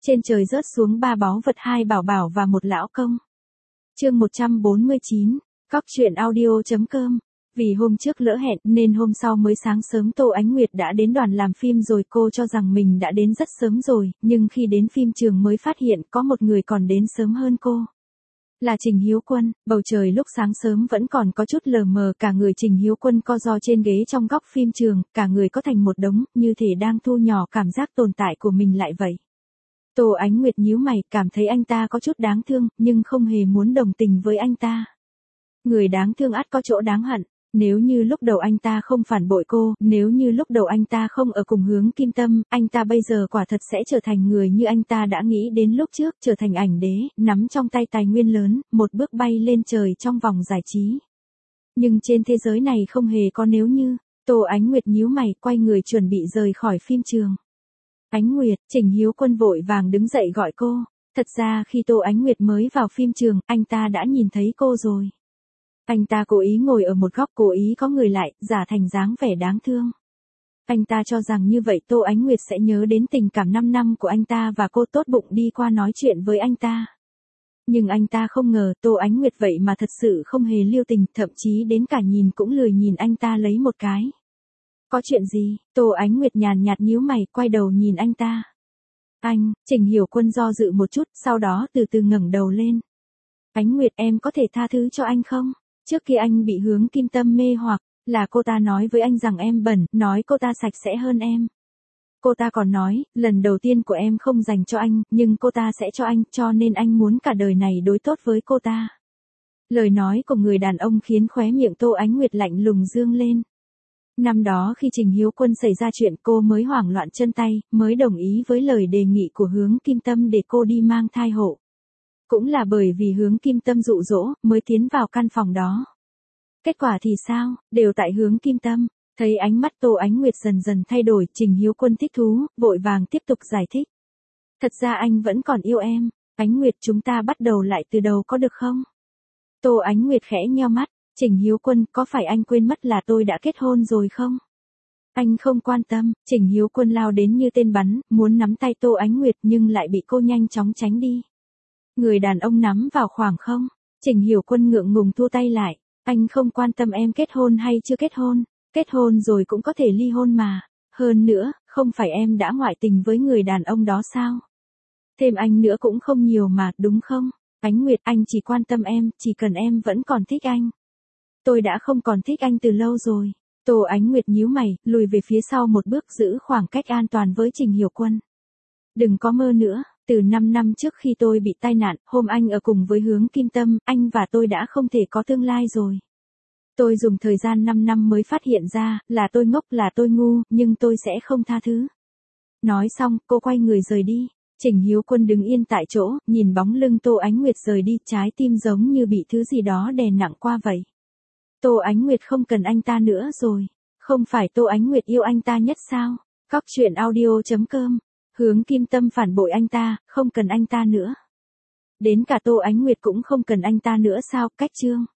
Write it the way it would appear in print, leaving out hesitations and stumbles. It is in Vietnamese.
Trên trời rớt xuống 3 báu vật, 2 bảo bảo và 1 lão công. Chương 149, Cóc truyện audio.com. Vì hôm trước lỡ hẹn nên hôm sau mới sáng sớm Tô Ánh Nguyệt đã đến đoàn làm phim rồi. Cô cho rằng mình đã đến rất sớm rồi, nhưng khi đến phim trường mới phát hiện có một người còn đến sớm hơn cô. Là Trình Hiếu Quân. Bầu trời lúc sáng sớm vẫn còn có chút lờ mờ, cả người Trình Hiếu Quân co ro trên ghế trong góc phim trường, cả người có thành một đống, như thể đang thu nhỏ cảm giác tồn tại của mình lại vậy. Tô Ánh Nguyệt nhíu mày, cảm thấy anh ta có chút đáng thương, nhưng không hề muốn đồng tình với anh ta. Người đáng thương ắt có chỗ đáng hận. Nếu như lúc đầu anh ta không phản bội cô, nếu như lúc đầu anh ta không ở cùng Hướng Kim Tâm, anh ta bây giờ quả thật sẽ trở thành người như anh ta đã nghĩ đến lúc trước, trở thành ảnh đế, nắm trong tay tài nguyên lớn, một bước bay lên trời trong vòng giải trí. Nhưng trên thế giới này không hề có nếu như. Tô Ánh Nguyệt nhíu mày, quay người chuẩn bị rời khỏi phim trường. Ánh Nguyệt, Trình Hiếu Quân vội vàng đứng dậy gọi cô. Thật ra khi Tô Ánh Nguyệt mới vào phim trường, anh ta đã nhìn thấy cô rồi. Anh ta cố ý ngồi ở một góc, cố ý có người lại, giả thành dáng vẻ đáng thương. Anh ta cho rằng như vậy Tô Ánh Nguyệt sẽ nhớ đến tình cảm 5 năm của anh ta và cô tốt bụng đi qua nói chuyện với anh ta. Nhưng anh ta không ngờ Tô Ánh Nguyệt vậy mà thật sự không hề lưu tình, thậm chí đến cả nhìn cũng lười nhìn anh ta lấy một cái. Có chuyện gì? Tô Ánh Nguyệt nhàn nhạt nhíu mày, quay đầu nhìn anh ta. Anh, Trình Hiểu Quân do dự một chút, sau đó từ từ ngẩng đầu lên. Ánh Nguyệt, em có thể tha thứ cho anh không? Trước khi anh bị Hướng Kim Tâm mê hoặc, là cô ta nói với anh rằng em bẩn, nói cô ta sạch sẽ hơn em. Cô ta còn nói, lần đầu tiên của em không dành cho anh, nhưng cô ta sẽ cho anh, cho nên anh muốn cả đời này đối tốt với cô ta. Lời nói của người đàn ông khiến khóe miệng Tô Ánh Nguyệt lạnh lùng dương lên. Năm đó khi Trình Hiếu Quân xảy ra chuyện, cô mới hoảng loạn chân tay, mới đồng ý với lời đề nghị của Hướng Kim Tâm để cô đi mang thai hộ. Cũng là bởi vì Hướng Kim Tâm dụ dỗ, mới tiến vào căn phòng đó. Kết quả thì sao, đều tại Hướng Kim Tâm. Thấy ánh mắt Tô Ánh Nguyệt dần dần thay đổi, Trình Hiếu Quân thích thú, vội vàng tiếp tục giải thích. Thật ra anh vẫn còn yêu em. Ánh Nguyệt, chúng ta bắt đầu lại từ đầu có được không? Tô Ánh Nguyệt khẽ nheo mắt. Trình Hiếu Quân, có phải anh quên mất là tôi đã kết hôn rồi không? Anh không quan tâm. Trình Hiếu Quân lao đến như tên bắn, muốn nắm tay Tô Ánh Nguyệt nhưng lại bị cô nhanh chóng tránh đi. Người đàn ông nắm vào khoảng không? Trình Hiểu Quân ngượng ngùng thu tay lại. Anh không quan tâm em kết hôn hay chưa kết hôn rồi cũng có thể ly hôn mà. Hơn nữa, không phải em đã ngoại tình với người đàn ông đó sao? Thêm anh nữa cũng không nhiều mà, đúng không? Ánh Nguyệt, anh chỉ quan tâm em, chỉ cần em vẫn còn thích anh. Tôi đã không còn thích anh từ lâu rồi. Tô Ánh Nguyệt nhíu mày, lùi về phía sau một bước, giữ khoảng cách an toàn với Trình Hiểu Quân. Đừng có mơ nữa. Từ 5 năm trước khi tôi bị tai nạn, hôm anh ở cùng với Hướng Kim Tâm, anh và tôi đã không thể có tương lai rồi. Tôi dùng thời gian 5 năm mới phát hiện ra, là tôi ngốc, là tôi ngu, nhưng tôi sẽ không tha thứ. Nói xong, cô quay người rời đi. Trình Hiếu Quân đứng yên tại chỗ, nhìn bóng lưng Tô Ánh Nguyệt rời đi, trái tim giống như bị thứ gì đó đè nặng qua vậy. Tô Ánh Nguyệt không cần anh ta nữa rồi. Không phải Tô Ánh Nguyệt yêu anh ta nhất sao? Cóc truyện audio.com. Hướng Kim Tâm phản bội anh ta, không cần anh ta nữa. Đến cả Tô Ánh Nguyệt cũng không cần anh ta nữa sao? Cách chương.